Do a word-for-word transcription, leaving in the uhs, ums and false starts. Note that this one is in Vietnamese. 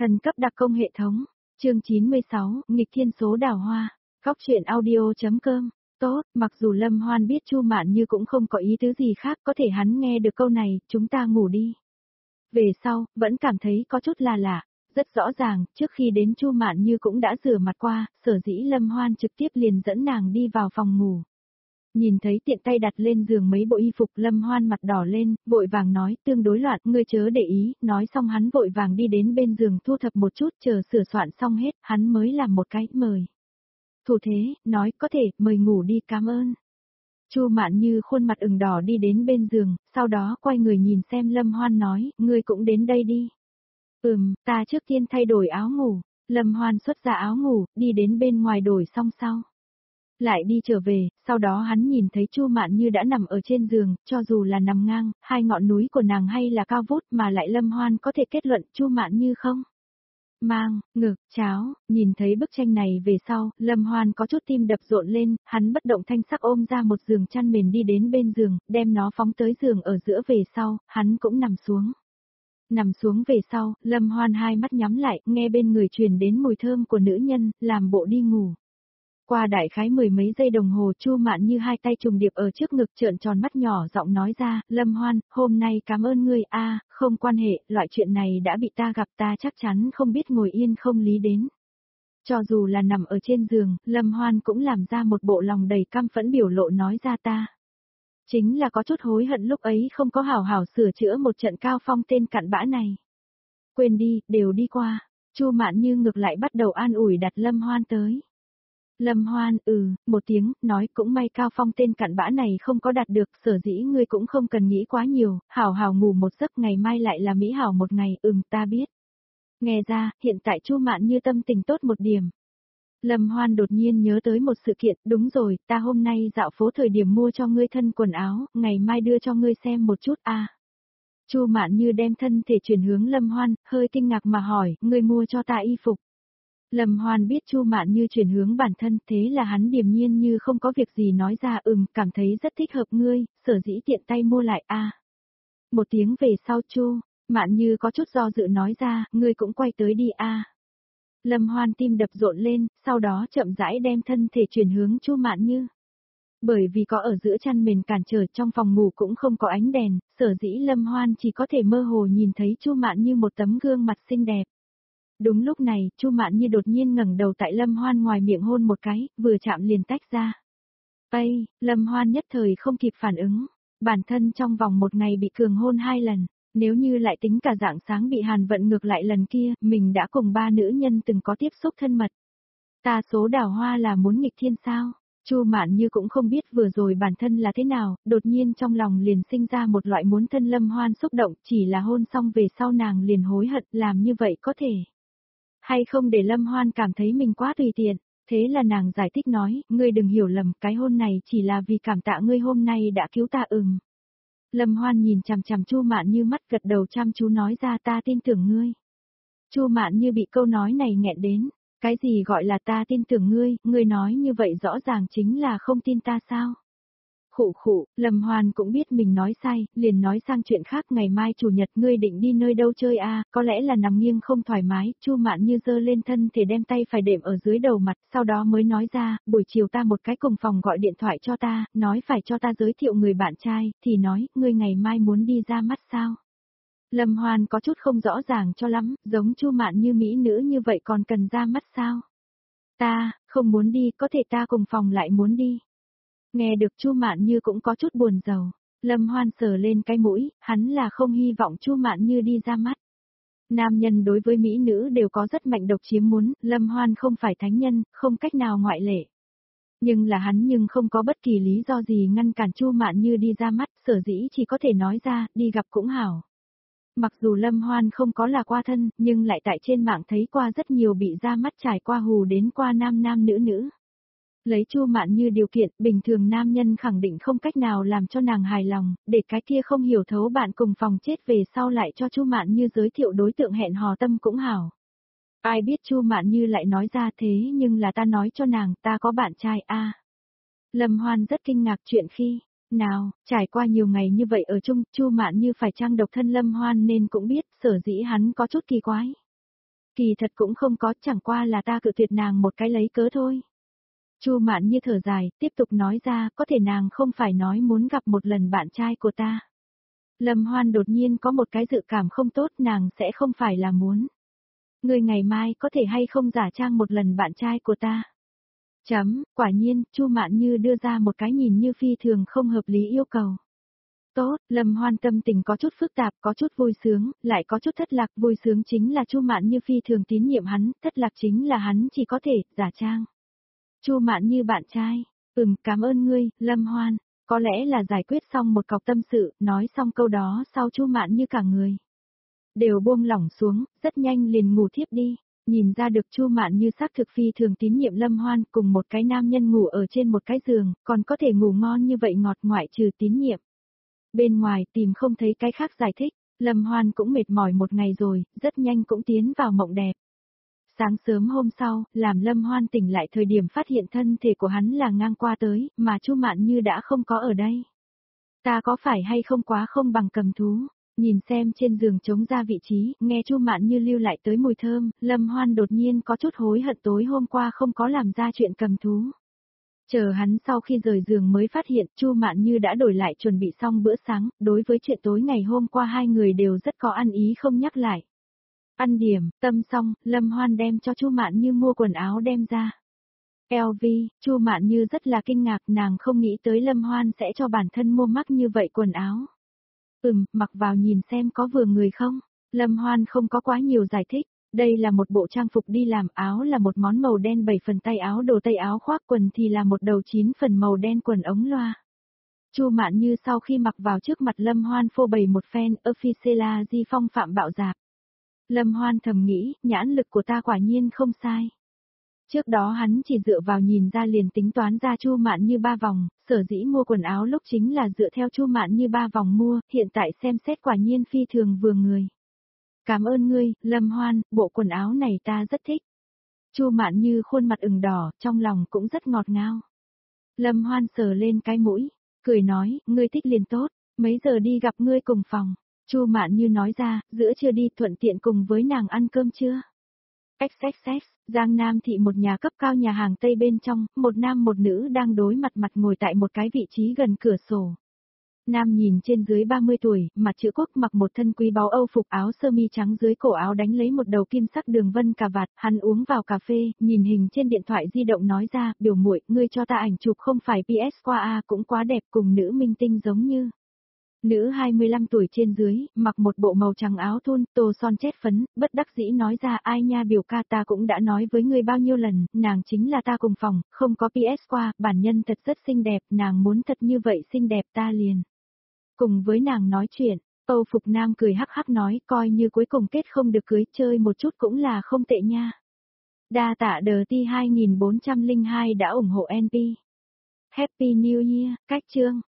Thần cấp đặc công hệ thống. Chương chín mươi sáu, nghịch thiên số đào hoa. Góc truyện audio.com. Tốt, mặc dù Lâm Hoan biết Chu Mạn Như cũng không có ý tứ gì khác, có thể hắn nghe được câu này, chúng ta ngủ đi. Về sau, vẫn cảm thấy có chút là lạ. Rất rõ ràng, trước khi đến Chu Mạn Như cũng đã rửa mặt qua, sở dĩ Lâm Hoan trực tiếp liền dẫn nàng đi vào phòng ngủ. Nhìn thấy tiện tay đặt lên giường mấy bộ y phục, Lâm Hoan mặt đỏ lên, vội vàng nói, tương đối loạn, ngươi chớ để ý, nói xong hắn vội vàng đi đến bên giường thu thập một chút, chờ sửa soạn xong hết, hắn mới làm một cái, mời. Thủ thế, nói, có thể, mời ngủ đi, cảm ơn. Chu Mạn Như khuôn mặt ửng đỏ đi đến bên giường, sau đó quay người nhìn xem Lâm Hoan nói, ngươi cũng đến đây đi. Ừm, ta trước tiên thay đổi áo ngủ. Lâm Hoan xuất ra áo ngủ, đi đến bên ngoài đổi xong sau. Lại đi trở về, sau đó hắn nhìn thấy Chu Mạn Như đã nằm ở trên giường, cho dù là nằm ngang, hai ngọn núi của nàng hay là cao vút mà lại Lâm Hoan có thể kết luận Chu Mạn Như không. Mang, ngực, cháo, nhìn thấy bức tranh này về sau, Lâm Hoan có chút tim đập rộn lên, hắn bất động thanh sắc ôm ra một giường chăn mền đi đến bên giường, đem nó phóng tới giường ở giữa về sau, hắn cũng nằm xuống. Nằm xuống về sau, Lâm Hoan hai mắt nhắm lại, nghe bên người truyền đến mùi thơm của nữ nhân, làm bộ đi ngủ. Qua đại khái mười mấy giây đồng hồ, Chu Mạn Như hai tay trùng điệp ở trước ngực trợn tròn mắt nhỏ giọng nói ra, Lâm Hoan, hôm nay cảm ơn ngươi, a, không quan hệ, loại chuyện này đã bị ta gặp, ta chắc chắn không biết ngồi yên không lý đến. Cho dù là nằm ở trên giường, Lâm Hoan cũng làm ra một bộ lòng đầy căm phẫn biểu lộ nói ra ta. Chính là có chút hối hận lúc ấy không có hảo hảo sửa chữa một trận Cao Phong tên cặn bã này. Quên đi, đều đi qua. Chu Mạn Như ngược lại bắt đầu an ủi đặt Lâm Hoan tới. Lâm Hoan, ừ, một tiếng, nói cũng may Cao Phong tên cặn bã này không có đạt được, sở dĩ ngươi cũng không cần nghĩ quá nhiều, hảo hảo ngủ một giấc, ngày mai lại là mỹ hảo một ngày, ừm, ta biết. Nghe ra, hiện tại Chu Mạn Như tâm tình tốt một điểm. Lâm Hoan đột nhiên nhớ tới một sự kiện, đúng rồi, ta hôm nay dạo phố thời điểm mua cho ngươi thân quần áo, ngày mai đưa cho ngươi xem một chút a. À. Chu Mạn Như đem thân thể chuyển hướng Lâm Hoan, hơi kinh ngạc mà hỏi, ngươi mua cho ta y phục. Lâm Hoan biết Chu Mạn Như chuyển hướng bản thân, thế là hắn điềm nhiên như không có việc gì nói ra, ừm, cảm thấy rất thích hợp ngươi, sở dĩ tiện tay mua lại a. À. Một tiếng về sau Chu Mạn Như có chút do dự nói ra, ngươi cũng quay tới đi a. À. Lâm Hoan tim đập rộn lên, sau đó chậm rãi đem thân thể chuyển hướng Chu Mạn Như. Bởi vì có ở giữa chăn mền cản trở, trong phòng ngủ cũng không có ánh đèn, sở dĩ Lâm Hoan chỉ có thể mơ hồ nhìn thấy Chu Mạn Như một tấm gương mặt xinh đẹp. Đúng lúc này, Chu Mạn Như đột nhiên ngẩng đầu tại Lâm Hoan ngoài miệng hôn một cái, vừa chạm liền tách ra. Ây, Lâm Hoan nhất thời không kịp phản ứng, bản thân trong vòng một ngày bị cường hôn hai lần. Nếu như lại tính cả dạng sáng bị Hàn Vận ngược lại lần kia, mình đã cùng ba nữ nhân từng có tiếp xúc thân mật. Ta số đào hoa là muốn nghịch thiên sao? Chu Mạn Như cũng không biết vừa rồi bản thân là thế nào, đột nhiên trong lòng liền sinh ra một loại muốn thân Lâm Hoan xúc động, chỉ là hôn xong về sau nàng liền hối hận, làm như vậy có thể. Hay không để Lâm Hoan cảm thấy mình quá tùy tiện, thế là nàng giải thích nói, ngươi đừng hiểu lầm, cái hôn này chỉ là vì cảm tạ ngươi hôm nay đã cứu ta ừm. Lâm Hoan nhìn chằm chằm Chu Mạn Như mắt gật đầu chăm chú nói ra ta tin tưởng ngươi. Chu Mạn Như bị câu nói này nghẹn đến, cái gì gọi là ta tin tưởng ngươi, ngươi nói như vậy rõ ràng chính là không tin ta sao? Khụ khụ, Lâm Hoan cũng biết mình nói sai, liền nói sang chuyện khác, ngày mai chủ nhật ngươi định đi nơi đâu chơi a? À, có lẽ là nằm nghiêng không thoải mái, Chu Mạn Như giơ lên thân thể đem tay phải đệm ở dưới đầu mặt, sau đó mới nói ra, buổi chiều ta một cái cùng phòng gọi điện thoại cho ta, nói phải cho ta giới thiệu người bạn trai, thì nói, ngươi ngày mai muốn đi ra mắt sao? Lâm Hoan có chút không rõ ràng cho lắm, giống Chu Mạn Như mỹ nữ như vậy còn cần ra mắt sao? Ta, không muốn đi, có thể ta cùng phòng lại muốn đi. Nghe được Chu Mạn Như cũng có chút buồn rầu, Lâm Hoan sờ lên cái mũi, hắn là không hy vọng Chu Mạn Như đi ra mắt. Nam nhân đối với mỹ nữ đều có rất mạnh độc chiếm muốn, Lâm Hoan không phải thánh nhân, không cách nào ngoại lệ. Nhưng là hắn nhưng không có bất kỳ lý do gì ngăn cản Chu Mạn Như đi ra mắt, sở dĩ chỉ có thể nói ra, đi gặp cũng hảo. Mặc dù Lâm Hoan không có là qua thân, nhưng lại tại trên mạng thấy qua rất nhiều bị ra mắt trải qua hù đến qua nam nam nữ nữ. Lấy Chu Mạn Như điều kiện, bình thường nam nhân khẳng định không cách nào làm cho nàng hài lòng, để cái kia không hiểu thấu bạn cùng phòng chết về sau lại cho Chu Mạn Như giới thiệu đối tượng hẹn hò tâm cũng hảo. Ai biết Chu Mạn Như lại nói ra thế nhưng là ta nói cho nàng, ta có bạn trai a. À. Lâm Hoan rất kinh ngạc chuyện khi nào, trải qua nhiều ngày như vậy ở chung, Chu Mạn Như phải trang độc thân Lâm Hoan nên cũng biết, sở dĩ hắn có chút kỳ quái. Kỳ thật cũng không có, chẳng qua là ta cự tuyệt nàng một cái lấy cớ thôi. Chu Mạn Như thở dài, tiếp tục nói ra, có thể nàng không phải nói muốn gặp một lần bạn trai của ta. Lâm Hoan đột nhiên có một cái dự cảm không tốt, nàng sẽ không phải là muốn. Ngươi ngày mai có thể hay không giả trang một lần bạn trai của ta. Chấm, quả nhiên, Chu Mạn Như đưa ra một cái nhìn như phi thường không hợp lý yêu cầu. Tốt, Lâm Hoan tâm tình có chút phức tạp, có chút vui sướng, lại có chút thất lạc, vui sướng chính là Chu Mạn Như phi thường tín nhiệm hắn, thất lạc chính là hắn chỉ có thể giả trang. Chu Mạn Như bạn trai, ừm, cảm ơn ngươi, Lâm Hoan, có lẽ là giải quyết xong một cọc tâm sự, nói xong câu đó sau Chu Mạn Như cả người đều buông lỏng xuống, rất nhanh liền ngủ thiếp đi. Nhìn ra được Chu Mạn Như xác thực phi thường tín nhiệm Lâm Hoan, cùng một cái nam nhân ngủ ở trên một cái giường, còn có thể ngủ ngon như vậy ngọt ngoại trừ tín nhiệm. Bên ngoài tìm không thấy cái khác giải thích, Lâm Hoan cũng mệt mỏi một ngày rồi, rất nhanh cũng tiến vào mộng đẹp. Sáng sớm hôm sau, làm Lâm Hoan tỉnh lại thời điểm phát hiện thân thể của hắn là ngang qua tới, mà Chu Mạn Như đã không có ở đây. Ta có phải hay không quá không bằng cầm thú? Nhìn xem trên giường trống ra vị trí, nghe Chu Mạn Như lưu lại tới mùi thơm, Lâm Hoan đột nhiên có chút hối hận tối hôm qua không có làm ra chuyện cầm thú. Chờ hắn sau khi rời giường mới phát hiện Chu Mạn Như đã đổi lại chuẩn bị xong bữa sáng, đối với chuyện tối ngày hôm qua hai người đều rất có ăn ý không nhắc lại. Ăn điểm, tâm xong, Lâm Hoan đem cho Chu Mạn Như mua quần áo đem ra. lờ vê, Chu Mạn Như rất là kinh ngạc, nàng không nghĩ tới Lâm Hoan sẽ cho bản thân mua mắc như vậy quần áo. Ừm, mặc vào nhìn xem có vừa người không? Lâm Hoan không có quá nhiều giải thích, đây là một bộ trang phục đi làm, áo là một món màu đen bảy phần tay áo đồ tây áo khoác, quần thì là một đầu chín phần màu đen quần ống loa. Chu Mạn Như sau khi mặc vào trước mặt Lâm Hoan phô bày một phen, official di phong phạm bạo dạp. Lâm Hoan thầm nghĩ, nhãn lực của ta quả nhiên không sai. Trước đó hắn chỉ dựa vào nhìn ra liền tính toán ra Chu Mạn Như ba vòng, sở dĩ mua quần áo lúc chính là dựa theo Chu Mạn Như ba vòng mua, hiện tại xem xét quả nhiên phi thường vừa người. Cảm ơn ngươi, Lâm Hoan, bộ quần áo này ta rất thích. Chu Mạn Như khuôn mặt ửng đỏ, trong lòng cũng rất ngọt ngào. Lâm Hoan sờ lên cái mũi, cười nói, ngươi thích liền tốt, mấy giờ đi gặp ngươi cùng phòng. Chu Mạn Như nói ra, giữa trưa đi thuận tiện cùng với nàng ăn cơm trưa. ích ích ích, Giang Nam thị một nhà cấp cao nhà hàng Tây bên trong, một nam một nữ đang đối mặt mặt ngồi tại một cái vị trí gần cửa sổ. Nam nhìn trên dưới ba mươi tuổi, mặt chữ quốc mặc một thân quý báu Âu phục áo sơ mi trắng dưới cổ áo đánh lấy một đầu kim sắc đường vân cà vạt, hắn uống vào cà phê, nhìn hình trên điện thoại di động nói ra, biểu muội, ngươi cho ta ảnh chụp không phải pê ét qua a cũng quá đẹp cùng nữ minh tinh giống như. Nữ hai mươi lăm tuổi trên dưới, mặc một bộ màu trắng áo thun, tô son chét phấn, bất đắc dĩ nói ra ai nha biểu ca ta cũng đã nói với ngươi bao nhiêu lần, nàng chính là ta cùng phòng, không có pê ét qua, bản nhân thật rất xinh đẹp, nàng muốn thật như vậy xinh đẹp ta liền. Cùng với nàng nói chuyện, Âu Phục Nam cười hắc hắc nói coi như cuối cùng kết không được cưới chơi một chút cũng là không tệ nha. Đa tạ đờ ti hai nghìn bốn trăm lẻ hai đã ủng hộ en pê. Happy New Year, cách chương.